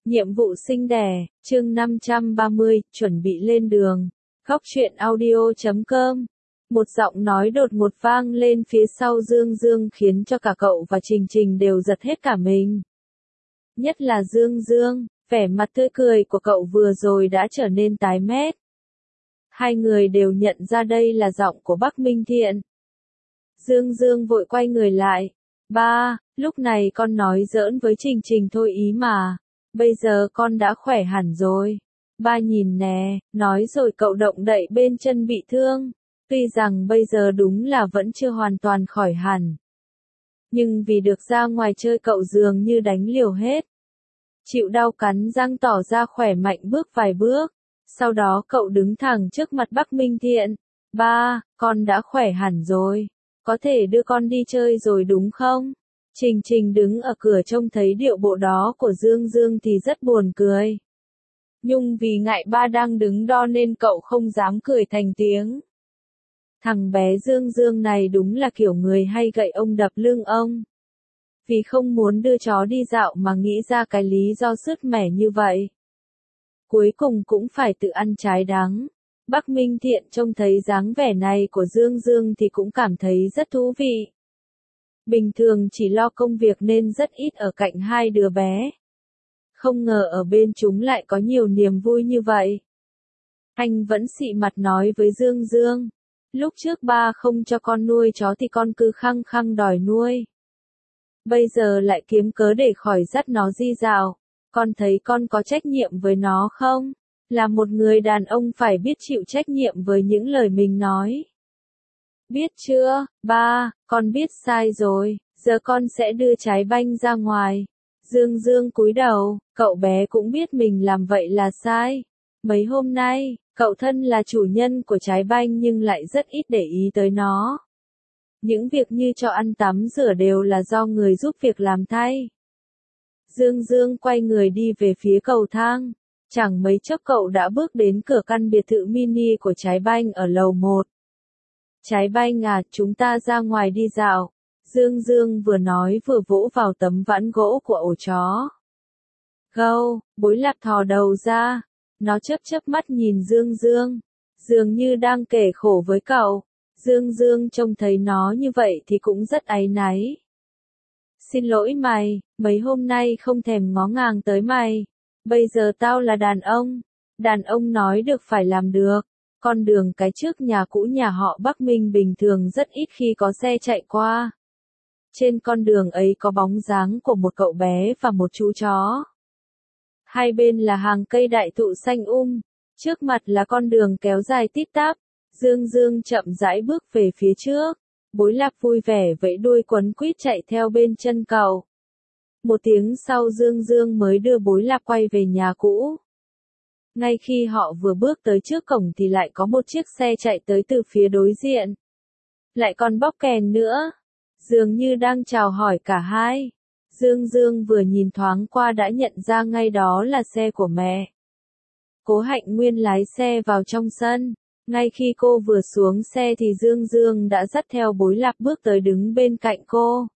Nhiệm vụ sinh đẻ, chương 530, chuẩn bị lên đường. Góc truyện audio.com. Một giọng nói đột ngột vang lên phía sau Dương Dương khiến cho cả cậu và Trình Trình đều giật hết cả mình. Nhất là Dương Dương, vẻ mặt tươi cười của cậu vừa rồi đã trở nên tái mét. Hai người đều nhận ra đây là giọng của Bắc Minh Thiện. Dương Dương vội quay người lại. Ba, lúc này con nói giỡn với Trình Trình thôi ý mà. Bây giờ con đã khỏe hẳn rồi. Ba nhìn nè, nói rồi cậu động đậy bên chân bị thương. Tuy rằng bây giờ đúng là vẫn chưa hoàn toàn khỏi hẳn. Nhưng vì được ra ngoài chơi cậu dường như đánh liều hết. Chịu đau cắn răng tỏ ra khỏe mạnh bước vài bước. Sau đó cậu đứng thẳng trước mặt Bắc Minh Thiện. Ba, con đã khỏe hẳn rồi. Có thể đưa con đi chơi rồi đúng không? Trình Trình đứng ở cửa trông thấy điệu bộ đó của Dương Dương thì rất buồn cười. Nhưng vì ngại ba đang đứng đo nên cậu không dám cười thành tiếng. Thằng bé Dương Dương này đúng là kiểu người hay gậy ông đập lưng ông. Vì không muốn đưa chó đi dạo mà nghĩ ra cái lý do sứt mẻ như vậy. Cuối cùng cũng phải tự ăn trái đắng. Bắc Minh Thiện trông thấy dáng vẻ này của Dương Dương thì cũng cảm thấy rất thú vị. Bình thường chỉ lo công việc nên rất ít ở cạnh hai đứa bé. Không ngờ ở bên chúng lại có nhiều niềm vui như vậy. Anh vẫn xị mặt nói với Dương Dương. Lúc trước ba không cho con nuôi chó thì con cứ khăng khăng đòi nuôi. Bây giờ lại kiếm cớ để khỏi dắt nó đi dạo. Con thấy con có trách nhiệm với nó không? Là một người đàn ông phải biết chịu trách nhiệm với những lời mình nói. Biết chưa, ba, con biết sai rồi, giờ con sẽ đưa trái banh ra ngoài. Dương Dương cúi đầu, cậu bé cũng biết mình làm vậy là sai. Mấy hôm nay, cậu thân là chủ nhân của trái banh nhưng lại rất ít để ý tới nó. Những việc như cho ăn tắm rửa đều là do người giúp việc làm thay. Dương Dương quay người đi về phía cầu thang. Chẳng mấy chốc cậu đã bước đến cửa căn biệt thự mini của trái banh ở lầu 1. Trái banh à, chúng ta ra ngoài đi dạo. Dương Dương vừa nói vừa vỗ vào tấm vãn gỗ của ổ chó. Gâu, Bối Lạc thò đầu ra. Nó chớp mắt nhìn Dương Dương. Dường như đang kể khổ với cậu. Dương Dương trông thấy nó như vậy thì cũng rất áy náy. Xin lỗi mày, mấy hôm nay không thèm ngó ngàng tới mày. Bây giờ tao là đàn ông nói được phải làm được. Con đường cái trước nhà cũ nhà họ Bắc Minh bình thường rất ít khi có xe chạy qua. Trên con đường ấy có bóng dáng của một cậu bé và một chú chó. Hai bên là hàng cây đại thụ xanh trước mặt là con đường kéo dài tít tắp. Dương Dương chậm rãi bước về phía trước. Bối Lạc vui vẻ vẫy đuôi quấn quýt chạy theo bên chân cậu. Một tiếng sau Dương Dương mới đưa Bối Lạc quay về nhà cũ. Ngay khi họ vừa bước tới trước cổng thì lại có một chiếc xe chạy tới từ phía đối diện. Lại còn bóp kèn nữa. Dường như đang chào hỏi cả hai. Dương Dương vừa nhìn thoáng qua đã nhận ra ngay đó là xe của mẹ. Cố Hạnh Nguyên lái xe vào trong sân. Ngay khi cô vừa xuống xe thì Dương Dương đã dắt theo Bối Lạc bước tới đứng bên cạnh cô.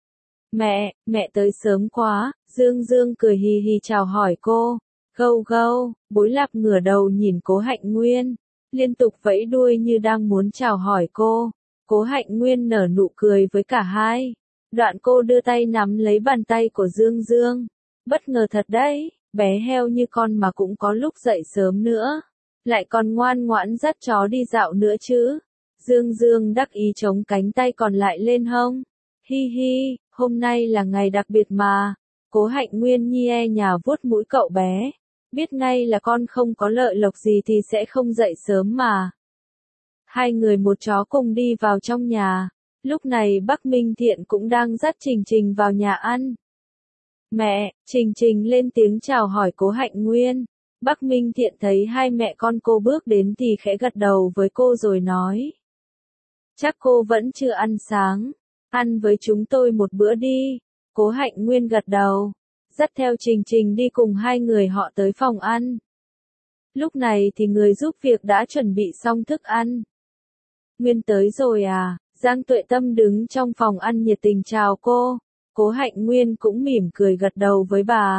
Mẹ tới sớm quá, Dương Dương cười hì hì chào hỏi cô. Gâu, Bối Lạc ngửa đầu nhìn Cố Hạnh Nguyên, liên tục vẫy đuôi như đang muốn chào hỏi cô. Cố Hạnh Nguyên nở nụ cười với cả hai. Đoạn cô đưa tay nắm lấy bàn tay của Dương Dương. Bất ngờ thật đấy, bé heo như con mà cũng có lúc dậy sớm nữa. Lại còn ngoan ngoãn dắt chó đi dạo nữa chứ. Dương Dương đắc ý chống cánh tay còn lại lên hông. Hi hi, hôm nay là ngày đặc biệt mà. Cố Hạnh Nguyên nhe nhà vuốt mũi cậu bé. Biết ngay là con không có lợi lộc gì thì sẽ không dậy sớm mà. Hai người một chó cùng đi vào trong nhà. Lúc này Bắc Minh Thiện cũng đang dắt Trình Trình vào nhà ăn. Mẹ, Trình Trình lên tiếng chào hỏi Cố Hạnh Nguyên. Bắc Minh Thiện thấy hai mẹ con cô bước đến thì khẽ gật đầu với cô rồi nói. Chắc cô vẫn chưa ăn sáng. Ăn với chúng tôi một bữa đi. Cố Hạnh Nguyên gật đầu. Dắt theo Trình Trình đi cùng hai người họ tới phòng ăn. Lúc này thì người giúp việc đã chuẩn bị xong thức ăn. Nguyên tới rồi à? Giang Tuệ Tâm đứng trong phòng ăn nhiệt tình chào cô. Cố Hạnh Nguyên cũng mỉm cười gật đầu với bà.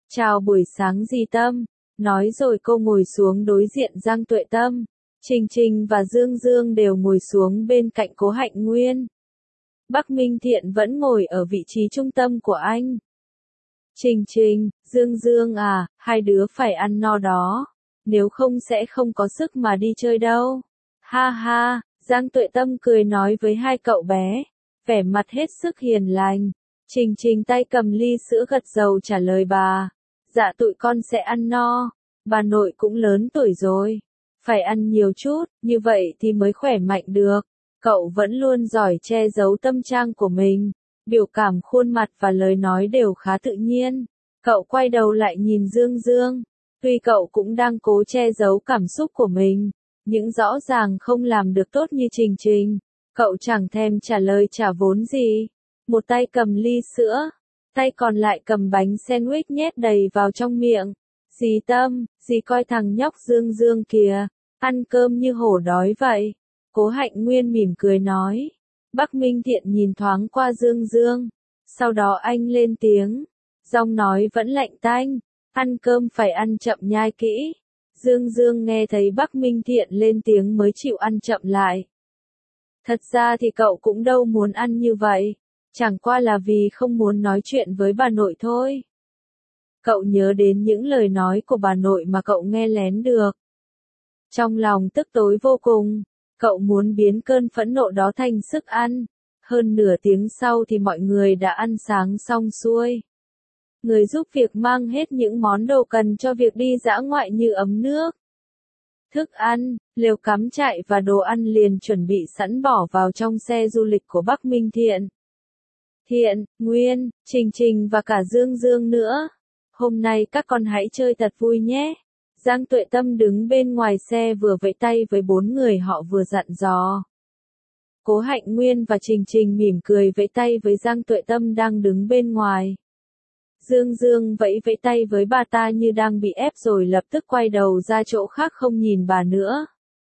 Chào buổi sáng dì Tâm. Nói rồi cô ngồi xuống đối diện Giang Tuệ Tâm. Trình Trình và Dương Dương đều ngồi xuống bên cạnh Cố Hạnh Nguyên. Bắc Minh Thiện vẫn ngồi ở vị trí trung tâm của anh. Trình Trình, Dương Dương à, hai đứa phải ăn no đó. Nếu không sẽ không có sức mà đi chơi đâu. Ha ha, Giang Tuệ Tâm cười nói với hai cậu bé. Vẻ mặt hết sức hiền lành. Trình Trình tay cầm ly sữa gật dầu trả lời bà. Dạ tụi con sẽ ăn no. Bà nội cũng lớn tuổi rồi. Phải ăn nhiều chút, như vậy thì mới khỏe mạnh được. Cậu vẫn luôn giỏi che giấu tâm trạng của mình. Biểu cảm khuôn mặt và lời nói đều khá tự nhiên. Cậu quay đầu lại nhìn Dương Dương. Tuy cậu cũng đang cố che giấu cảm xúc của mình, nhưng rõ ràng không làm được tốt như Trình Trình. Cậu chẳng thèm trả lời trả vốn gì. Một tay cầm ly sữa, tay còn lại cầm bánh sandwich nhét đầy vào trong miệng. Dì Tâm, dì coi thằng nhóc Dương Dương kìa, ăn cơm như hổ đói vậy. Cố Hạnh Nguyên mỉm cười nói. Bắc Minh Thiện nhìn thoáng qua Dương Dương. Sau đó anh lên tiếng. Giọng nói vẫn lạnh tanh. Ăn cơm phải ăn chậm nhai kỹ. Dương Dương nghe thấy Bắc Minh Thiện lên tiếng mới chịu ăn chậm lại. Thật ra thì cậu cũng đâu muốn ăn như vậy. Chẳng qua là vì không muốn nói chuyện với bà nội thôi. Cậu nhớ đến những lời nói của bà nội mà cậu nghe lén được. Trong lòng tức tối vô cùng, cậu muốn biến cơn phẫn nộ đó thành sức ăn. Hơn nửa tiếng sau thì mọi người đã ăn sáng xong xuôi. Người giúp việc mang hết những món đồ cần cho việc đi dã ngoại như ấm nước, thức ăn, lều cắm trại và đồ ăn liền chuẩn bị sẵn bỏ vào trong xe du lịch của Bắc Minh Thiện. Thiện, Nguyên, Trình Trình và cả Dương Dương nữa. Hôm nay các con hãy chơi thật vui nhé. Giang Tuệ Tâm đứng bên ngoài xe vừa vẫy tay với bốn người họ vừa dặn dò. Cố Hạnh Nguyên và Trình Trình mỉm cười vẫy tay với Giang Tuệ Tâm đang đứng bên ngoài. Dương Dương vẫy vẫy tay với bà ta như đang bị ép rồi lập tức quay đầu ra chỗ khác không nhìn bà nữa.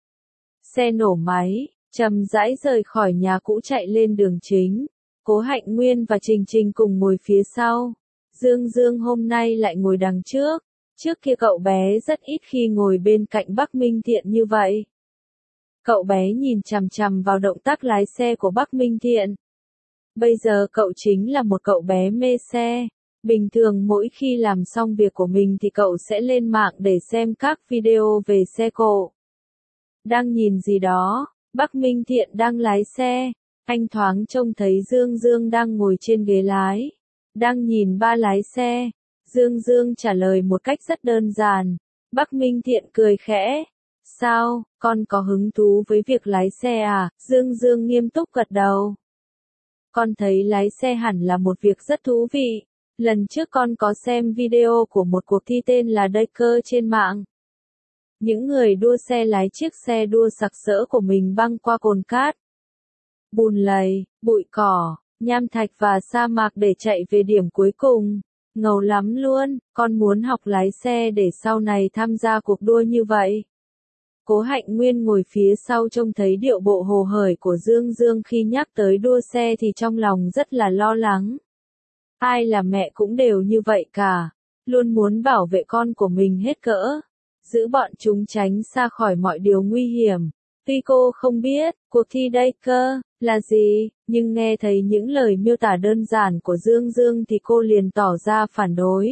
Xe nổ máy, chậm rãi rời khỏi nhà cũ chạy lên đường chính. Cố Hạnh Nguyên và Trình Trình cùng ngồi phía sau. Dương Dương hôm nay lại ngồi đằng trước. Trước kia cậu bé rất ít khi ngồi bên cạnh Bắc Minh Thiện như vậy. Cậu bé nhìn chằm chằm vào động tác lái xe của Bắc Minh Thiện. Bây giờ cậu chính là một cậu bé mê xe. Bình thường mỗi khi làm xong việc của mình thì cậu sẽ lên mạng để xem các video về xe cộ. Đang nhìn gì đó, Bắc Minh Thiện đang lái xe. Anh thoáng trông thấy Dương Dương đang ngồi trên ghế lái. Đang nhìn ba lái xe. Dương Dương trả lời một cách rất đơn giản. Bắc Minh Thiện cười khẽ. Sao, con có hứng thú với việc lái xe à? Dương Dương nghiêm túc gật đầu. Con thấy lái xe hẳn là một việc rất thú vị. Lần trước con có xem video của một cuộc thi tên là Dakar trên mạng. Những người đua xe lái chiếc xe đua sặc sỡ của mình băng qua cồn cát, bùn lầy, bụi cỏ, nham thạch và sa mạc để chạy về điểm cuối cùng. Ngầu lắm luôn, con muốn học lái xe để sau này tham gia cuộc đua như vậy. Cố Hạnh Nguyên ngồi phía sau trông thấy điệu bộ hồ hởi của Dương Dương khi nhắc tới đua xe thì trong lòng rất là lo lắng. Ai là mẹ cũng đều như vậy cả, luôn muốn bảo vệ con của mình hết cỡ, giữ bọn chúng tránh xa khỏi mọi điều nguy hiểm. Tuy cô không biết, cuộc thi Dakar là gì, nhưng nghe thấy những lời miêu tả đơn giản của Dương Dương thì cô liền tỏ ra phản đối.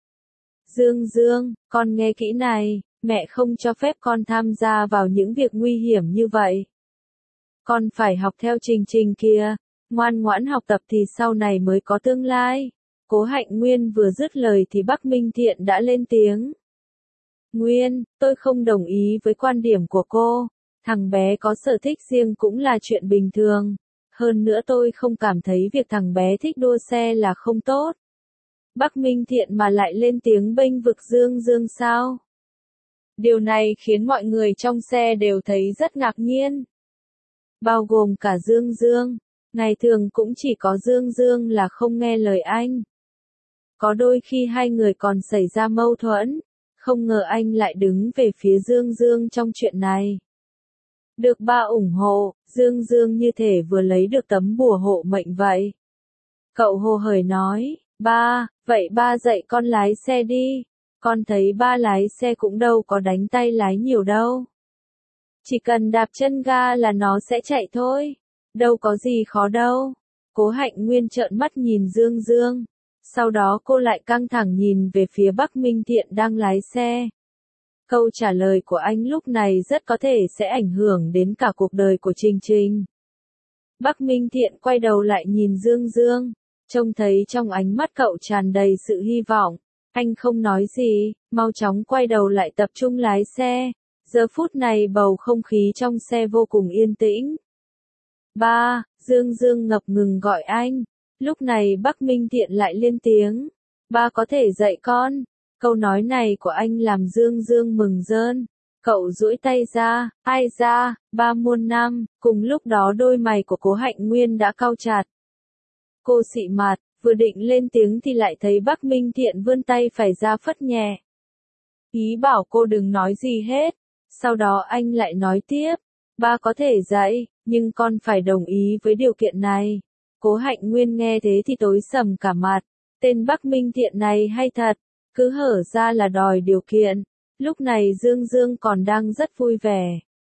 Dương Dương, con nghe kỹ này, mẹ không cho phép con tham gia vào những việc nguy hiểm như vậy. Con phải học theo Trình Trình kia, ngoan ngoãn học tập thì sau này mới có tương lai. Cố Hạnh Nguyên vừa dứt lời thì Bắc Minh Thiện đã lên tiếng. Nguyên, tôi không đồng ý với quan điểm của cô. Thằng bé có sở thích riêng cũng là chuyện bình thường. Hơn nữa tôi không cảm thấy việc thằng bé thích đua xe là không tốt. Bắc Minh Thiện mà lại lên tiếng bênh vực Dương Dương sao? Điều này khiến mọi người trong xe đều thấy rất ngạc nhiên. Bao gồm cả Dương Dương. Ngày thường cũng chỉ có Dương Dương là không nghe lời anh. Có đôi khi hai người còn xảy ra mâu thuẫn. Không ngờ anh lại đứng về phía Dương Dương trong chuyện này. Được ba ủng hộ, Dương Dương như thể vừa lấy được tấm bùa hộ mệnh vậy. Cậu hồ hởi nói, Ba, vậy ba dạy con lái xe đi. Con thấy ba lái xe cũng đâu có đánh tay lái nhiều đâu. Chỉ cần đạp chân ga là nó sẽ chạy thôi. Đâu có gì khó đâu. Cố Hạnh Nguyên trợn mắt nhìn Dương Dương. Sau đó cô lại căng thẳng nhìn về phía Bắc Minh Thiện đang lái xe. Câu trả lời của anh lúc này rất có thể sẽ ảnh hưởng đến cả cuộc đời của Trình Trình. Bắc Minh Thiện quay đầu lại nhìn Dương Dương. Trông thấy trong ánh mắt cậu tràn đầy sự hy vọng. Anh không nói gì, mau chóng quay đầu lại tập trung lái xe. Giờ phút này bầu không khí trong xe vô cùng yên tĩnh. Ba, Dương Dương ngập ngừng gọi anh. Lúc này Bắc Minh Thiện lại lên tiếng. Ba có thể dạy con. Câu nói này của anh làm Dương Dương mừng rơn. Cậu duỗi tay ra, ai ra, ba muôn năm. Cùng lúc đó đôi mày của Cố Hạnh Nguyên đã cau chặt. Cô xị mặt, vừa định lên tiếng thì lại thấy Bắc Minh Thiện vươn tay phải ra phất nhẹ. Ý bảo cô đừng nói gì hết. Sau đó anh lại nói tiếp. Ba có thể dạy, nhưng con phải đồng ý với điều kiện này. Cố Hạnh Nguyên nghe thế thì tối sầm cả mặt. Tên Bắc Minh Thiện này hay thật, cứ hở ra là đòi điều kiện. Lúc này Dương Dương còn đang rất vui vẻ.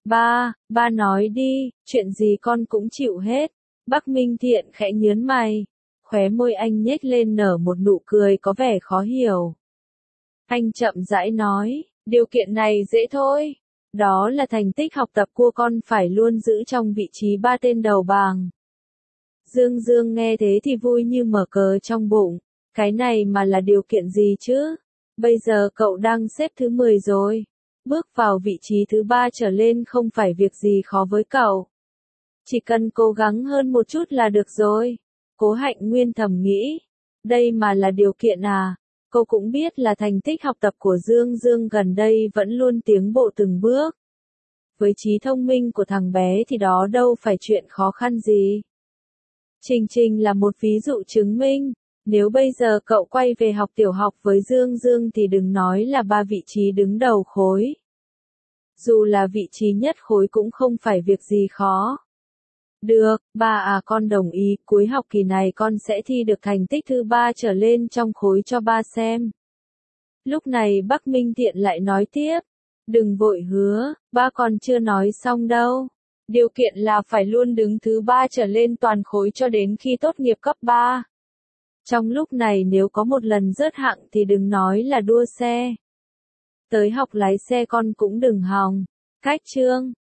Ba nói đi, chuyện gì con cũng chịu hết. Bắc Minh Thiện khẽ nhớn mày. Khóe môi anh nhếch lên nở một nụ cười có vẻ khó hiểu. Anh chậm rãi nói, điều kiện này dễ thôi. Đó là thành tích học tập của con phải luôn giữ trong vị trí 3 tên đầu bảng. Dương Dương nghe thế thì vui như mở cờ trong bụng. Cái này mà là điều kiện gì chứ? Bây giờ cậu đang xếp thứ 10 rồi. Bước vào vị trí thứ 3 trở lên không phải việc gì khó với cậu. Chỉ cần cố gắng hơn một chút là được rồi. Cố Hạnh Nguyên thầm nghĩ. Đây mà là điều kiện à? Cô cũng biết là thành tích học tập của Dương Dương gần đây vẫn luôn tiến bộ từng bước. Với trí thông minh của thằng bé thì đó đâu phải chuyện khó khăn gì. Trình Trình là một ví dụ chứng minh. Nếu bây giờ cậu quay về học tiểu học với Dương Dương thì đừng nói là 3 vị trí đứng đầu khối. Dù là vị trí nhất khối cũng không phải việc gì khó. Được, ba à con đồng ý, cuối học kỳ này con sẽ thi được thành tích thứ 3 trở lên trong khối cho ba xem. Lúc này Bắc Minh Thiện lại nói tiếp. Đừng vội hứa, ba còn chưa nói xong đâu. Điều kiện là phải luôn đứng thứ 3 trở lên toàn khối cho đến khi tốt nghiệp cấp 3. Trong lúc này nếu có một lần rớt hạng thì đừng nói là đua xe. Tới học lái xe con cũng đừng hòng. Cách chương